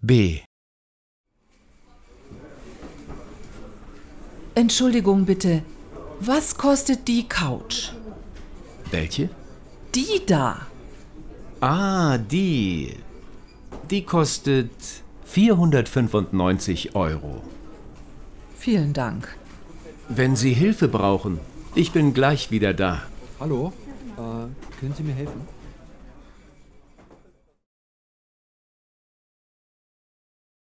B. Entschuldigung bitte, was kostet die Couch? Welche? Die da. Ah, die. Die kostet 495 Euro. Vielen Dank. Wenn Sie Hilfe brauchen, ich bin gleich wieder da. Hallo, können Sie mir helfen?